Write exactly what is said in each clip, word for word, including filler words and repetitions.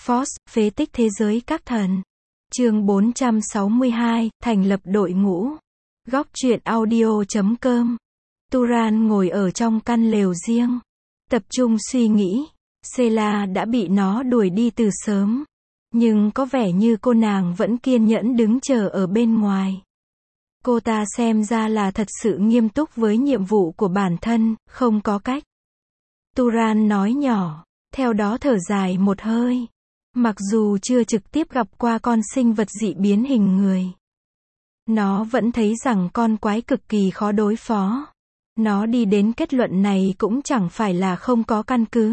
Force, phế tích thế giới các thần. Chương bốn trăm sáu mươi hai, thành lập đội ngũ. Góc truyện audio chấm com. Turan ngồi ở trong căn lều riêng, tập trung suy nghĩ. Sela đã bị nó đuổi đi từ sớm, nhưng có vẻ như cô nàng vẫn kiên nhẫn đứng chờ ở bên ngoài. Cô ta xem ra là thật sự nghiêm túc với nhiệm vụ của bản thân, không có cách. Turan nói nhỏ, theo đó thở dài một hơi. Mặc dù chưa trực tiếp gặp qua con sinh vật dị biến hình người, nó vẫn thấy rằng con quái cực kỳ khó đối phó. Nó đi đến kết luận này cũng chẳng phải là không có căn cứ,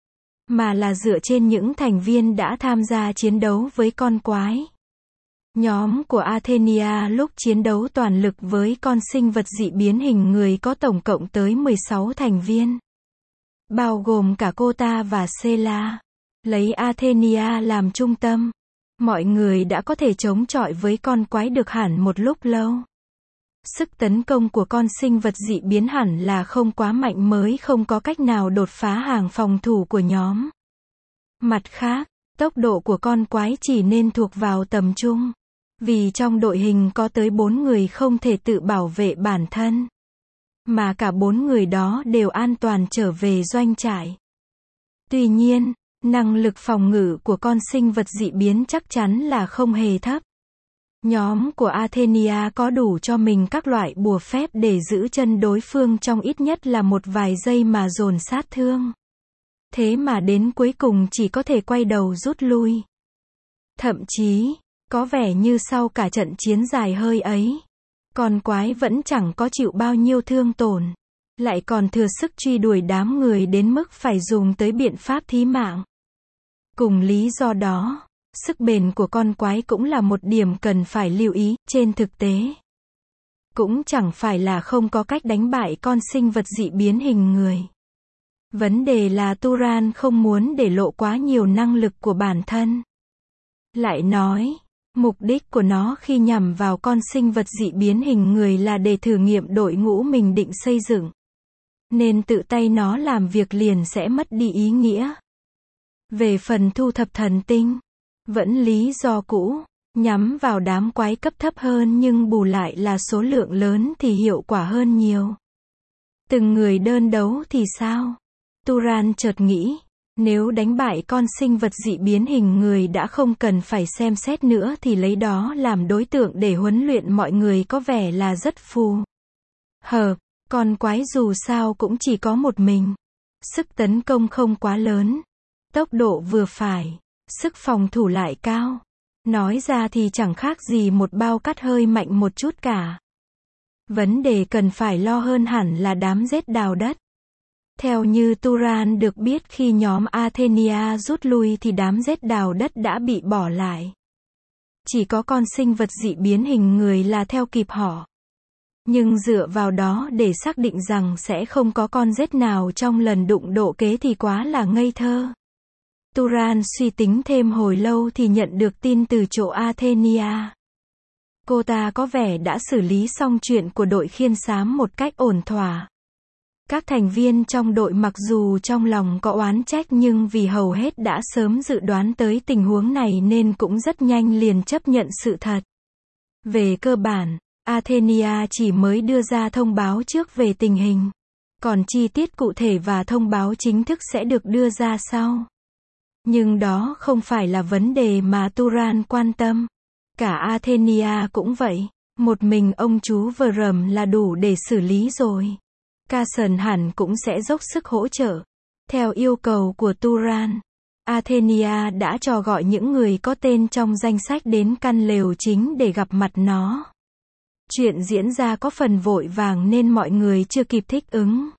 mà là dựa trên những thành viên đã tham gia chiến đấu với con quái. Nhóm của Athenia lúc chiến đấu toàn lực với con sinh vật dị biến hình người có tổng cộng tới mười sáu thành viên, bao gồm cả cô ta và Sela. Lấy Athenia làm trung tâm, mọi người đã có thể chống chọi với con quái được hẳn một lúc lâu. Sức tấn công của con sinh vật dị biến hẳn là không quá mạnh mới không có cách nào đột phá hàng phòng thủ của nhóm. Mặt khác, tốc độ của con quái chỉ nên thuộc vào tầm trung, vì trong đội hình có tới bốn người không thể tự bảo vệ bản thân, mà cả bốn người đó đều an toàn trở về doanh trại. Tuy nhiên, năng lực phòng ngự của con sinh vật dị biến chắc chắn là không hề thấp. Nhóm của Athenia có đủ cho mình các loại bùa phép để giữ chân đối phương trong ít nhất là một vài giây mà dồn sát thương. Thế mà đến cuối cùng chỉ có thể quay đầu rút lui. Thậm chí, có vẻ như sau cả trận chiến dài hơi ấy, con quái vẫn chẳng có chịu bao nhiêu thương tổn, lại còn thừa sức truy đuổi đám người đến mức phải dùng tới biện pháp thí mạng. Cùng lý do đó, sức bền của con quái cũng là một điểm cần phải lưu ý. Trên thực tế, cũng chẳng phải là không có cách đánh bại con sinh vật dị biến hình người. Vấn đề là Turan không muốn để lộ quá nhiều năng lực của bản thân. Lại nói, mục đích của nó khi nhằm vào con sinh vật dị biến hình người là để thử nghiệm đội ngũ mình định xây dựng. Nên tự tay nó làm việc liền sẽ mất đi ý nghĩa. Về phần thu thập thần tinh, vẫn lý do cũ, nhắm vào đám quái cấp thấp hơn nhưng bù lại là số lượng lớn thì hiệu quả hơn nhiều. Từng người đơn đấu thì sao? Turan chợt nghĩ, nếu đánh bại con sinh vật dị biến hình người đã không cần phải xem xét nữa thì lấy đó làm đối tượng để huấn luyện mọi người có vẻ là rất phù hợp. Con quái dù sao cũng chỉ có một mình, sức tấn công không quá lớn, tốc độ vừa phải, sức phòng thủ lại cao. Nói ra thì chẳng khác gì một bao cát hơi mạnh một chút cả. Vấn đề cần phải lo hơn hẳn là đám rết đào đất. Theo như Turan được biết, khi nhóm Athenia rút lui thì đám rết đào đất đã bị bỏ lại. Chỉ có con sinh vật dị biến hình người là theo kịp họ. Nhưng dựa vào đó để xác định rằng sẽ không có con rết nào trong lần đụng độ kế thì quá là ngây thơ. Turan suy tính thêm hồi lâu thì nhận được tin từ chỗ Athenia. Cô ta có vẻ đã xử lý xong chuyện của đội khiên xám một cách ổn thỏa. Các thành viên trong đội mặc dù trong lòng có oán trách nhưng vì hầu hết đã sớm dự đoán tới tình huống này nên cũng rất nhanh liền chấp nhận sự thật. Về cơ bản, Athenia chỉ mới đưa ra thông báo trước về tình hình. Còn chi tiết cụ thể và thông báo chính thức sẽ được đưa ra sau. Nhưng đó không phải là vấn đề mà Turan quan tâm. Cả Athenia cũng vậy. Một mình ông chú Vrum là đủ để xử lý rồi. Carson hẳn cũng sẽ dốc sức hỗ trợ. Theo yêu cầu của Turan, Athenia đã cho gọi những người có tên trong danh sách đến căn lều chính để gặp mặt nó. Chuyện diễn ra có phần vội vàng nên mọi người chưa kịp thích ứng.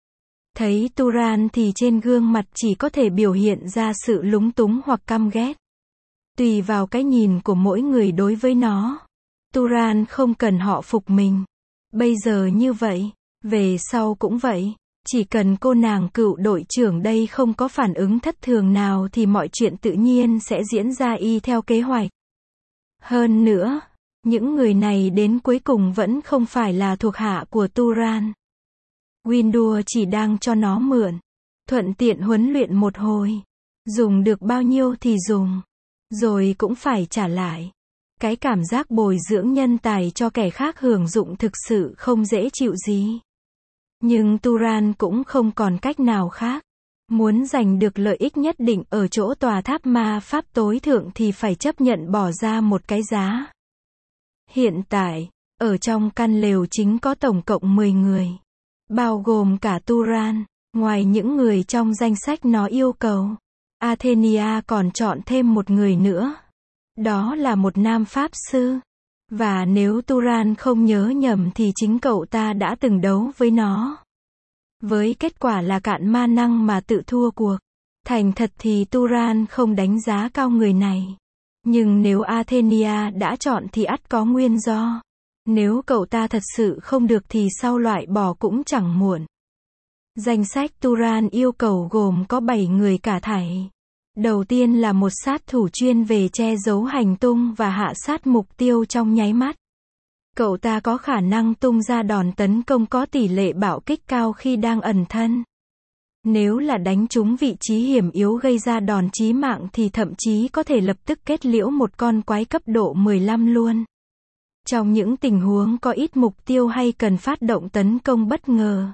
Thấy Turan thì trên gương mặt chỉ có thể biểu hiện ra sự lúng túng hoặc căm ghét. Tùy vào cái nhìn của mỗi người đối với nó. Turan không cần họ phục mình. Bây giờ như vậy, về sau cũng vậy. Chỉ cần cô nàng cựu đội trưởng đây không có phản ứng thất thường nào thì mọi chuyện tự nhiên sẽ diễn ra y theo kế hoạch. Hơn nữa, những người này đến cuối cùng vẫn không phải là thuộc hạ của Turan. Windur chỉ đang cho nó mượn, thuận tiện huấn luyện một hồi. Dùng được bao nhiêu thì dùng, rồi cũng phải trả lại. Cái cảm giác bồi dưỡng nhân tài cho kẻ khác hưởng dụng thực sự không dễ chịu gì. Nhưng Turan cũng không còn cách nào khác. Muốn giành được lợi ích nhất định ở chỗ tòa tháp ma pháp tối thượng thì phải chấp nhận bỏ ra một cái giá. Hiện tại, ở trong căn lều chính có tổng cộng mười người. Bao gồm cả Turan, ngoài những người trong danh sách nó yêu cầu. Athenia còn chọn thêm một người nữa. Đó là một nam pháp sư. Và nếu Turan không nhớ nhầm thì chính cậu ta đã từng đấu với nó. Với kết quả là cạn ma năng mà tự thua cuộc. Thành thật thì Turan không đánh giá cao người này. Nhưng nếu Athenia đã chọn thì ắt có nguyên do. Nếu cậu ta thật sự không được thì sau loại bỏ cũng chẳng muộn. Danh sách Turan yêu cầu gồm có bảy người cả thảy. Đầu tiên là một sát thủ chuyên về che giấu hành tung và hạ sát mục tiêu trong nháy mắt. Cậu ta có khả năng tung ra đòn tấn công có tỷ lệ bạo kích cao khi đang ẩn thân. Nếu là đánh trúng vị trí hiểm yếu gây ra đòn chí mạng thì thậm chí có thể lập tức kết liễu một con quái cấp độ mười lăm luôn. Trong những tình huống có ít mục tiêu hay cần phát động tấn công bất ngờ,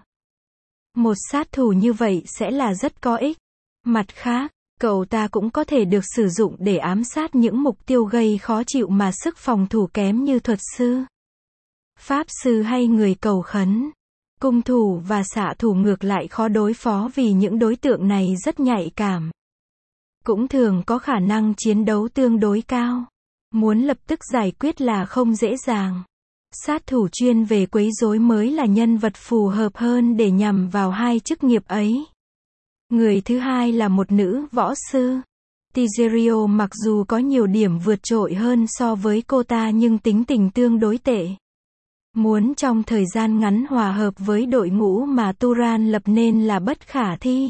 một sát thủ như vậy sẽ là rất có ích. Mặt khác, cậu ta cũng có thể được sử dụng để ám sát những mục tiêu gây khó chịu mà sức phòng thủ kém như thuật sư, pháp sư hay người cầu khấn. Cung thủ và xạ thủ ngược lại khó đối phó vì những đối tượng này rất nhạy cảm. Cũng thường có khả năng chiến đấu tương đối cao. Muốn lập tức giải quyết là không dễ dàng. Sát thủ chuyên về quấy rối mới là nhân vật phù hợp hơn để nhằm vào hai chức nghiệp ấy. Người thứ hai là một nữ võ sư. Tigerio mặc dù có nhiều điểm vượt trội hơn so với cô ta nhưng tính tình tương đối tệ. Muốn trong thời gian ngắn hòa hợp với đội ngũ mà Turan lập nên là bất khả thi.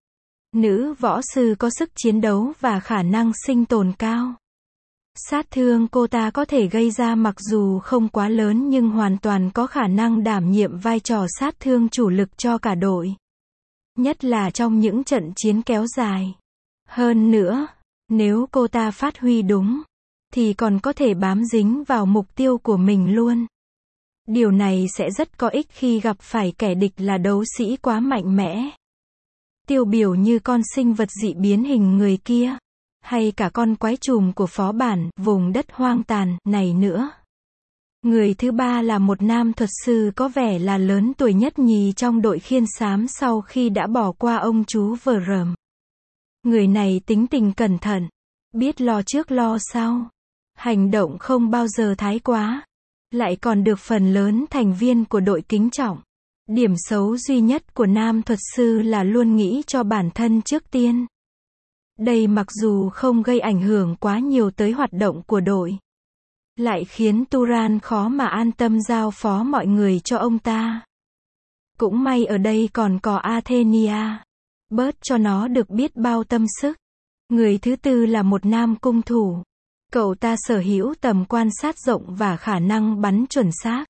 Nữ võ sư có sức chiến đấu và khả năng sinh tồn cao. Sát thương cô ta có thể gây ra mặc dù không quá lớn nhưng hoàn toàn có khả năng đảm nhiệm vai trò sát thương chủ lực cho cả đội. Nhất là trong những trận chiến kéo dài. Hơn nữa, nếu cô ta phát huy đúng, thì còn có thể bám dính vào mục tiêu của mình luôn. Điều này sẽ rất có ích khi gặp phải kẻ địch là đấu sĩ quá mạnh mẽ. Tiêu biểu như con sinh vật dị biến hình người kia. Hay cả con quái trùm của phó bản, vùng đất hoang tàn, này nữa. Người thứ ba là một nam thuật sư có vẻ là lớn tuổi nhất nhì trong đội khiên xám sau khi đã bỏ qua ông chú vờ rờm. Người này tính tình cẩn thận, biết lo trước lo sau. Hành động không bao giờ thái quá. Lại còn được phần lớn thành viên của đội kính trọng. Điểm xấu duy nhất của nam thuật sư là luôn nghĩ cho bản thân trước tiên. Đây mặc dù không gây ảnh hưởng quá nhiều tới hoạt động của đội, lại khiến Turan khó mà an tâm giao phó mọi người cho ông ta. Cũng may ở đây còn có Athenia, bớt cho nó được biết bao tâm sức. Người thứ tư là một nam cung thủ. Cậu ta sở hữu tầm quan sát rộng và khả năng bắn chuẩn xác.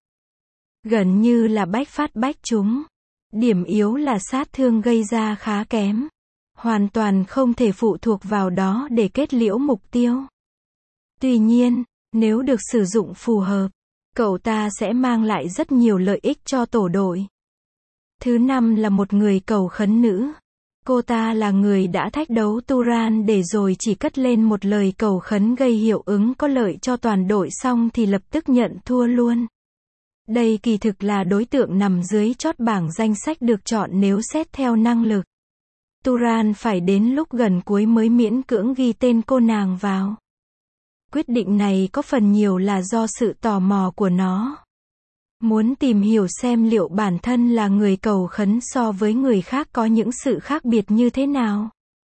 Gần như là bách phát bách trúng. Điểm yếu là sát thương gây ra khá kém. Hoàn toàn không thể phụ thuộc vào đó để kết liễu mục tiêu. Tuy nhiên, nếu được sử dụng phù hợp, cậu ta sẽ mang lại rất nhiều lợi ích cho tổ đội. Thứ năm là một người cầu khấn nữ. Cô ta là người đã thách đấu Turan để rồi chỉ cất lên một lời cầu khấn gây hiệu ứng có lợi cho toàn đội xong thì lập tức nhận thua luôn. Đây kỳ thực là đối tượng nằm dưới chót bảng danh sách được chọn nếu xét theo năng lực. Turan phải đến lúc gần cuối mới miễn cưỡng ghi tên cô nàng vào. Quyết định này có phần nhiều là do sự tò mò của nó. Muốn tìm hiểu xem liệu bản thân là người cầu khấn so với người khác có những sự khác biệt như thế nào.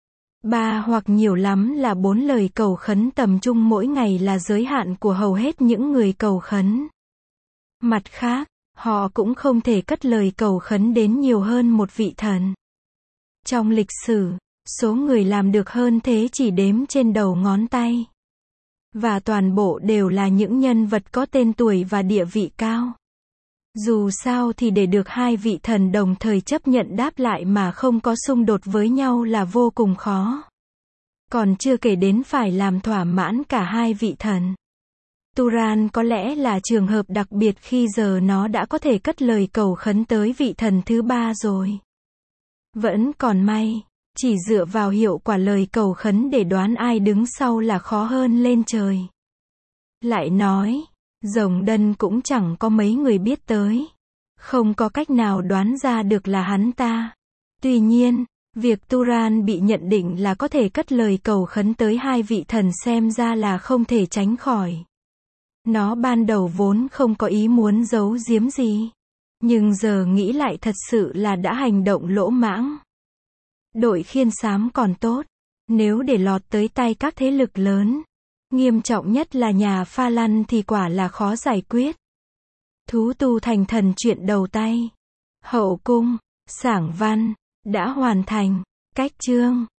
Ba hoặc nhiều lắm là bốn lời cầu khấn tầm trung mỗi ngày là giới hạn của hầu hết những người cầu khấn. Mặt khác, họ cũng không thể cất lời cầu khấn đến nhiều hơn một vị thần. Trong lịch sử, số người làm được hơn thế chỉ đếm trên đầu ngón tay. Và toàn bộ đều là những nhân vật có tên tuổi và địa vị cao. Dù sao thì để được hai vị thần đồng thời chấp nhận đáp lại mà không có xung đột với nhau là vô cùng khó. Còn chưa kể đến phải làm thỏa mãn cả hai vị thần. Turan có lẽ là trường hợp đặc biệt khi giờ nó đã có thể cất lời cầu khấn tới vị thần thứ ba rồi. Vẫn còn may, chỉ dựa vào hiệu quả lời cầu khấn để đoán ai đứng sau là khó hơn lên trời. Lại nói, rồng đân cũng chẳng có mấy người biết tới. Không có cách nào đoán ra được là hắn ta. Tuy nhiên, việc Turan bị nhận định là có thể cất lời cầu khấn tới hai vị thần xem ra là không thể tránh khỏi. Nó ban đầu vốn không có ý muốn giấu giếm gì. Nhưng giờ nghĩ lại thật sự là đã hành động lỗ mãng. Đội khiên xám còn tốt. Nếu để lọt tới tay các thế lực lớn, nghiêm trọng nhất là nhà Pha Lăn thì quả là khó giải quyết. Thú tu thành thần chuyện đầu tay. Hậu cung, sảng văn, đã hoàn thành. Cách chương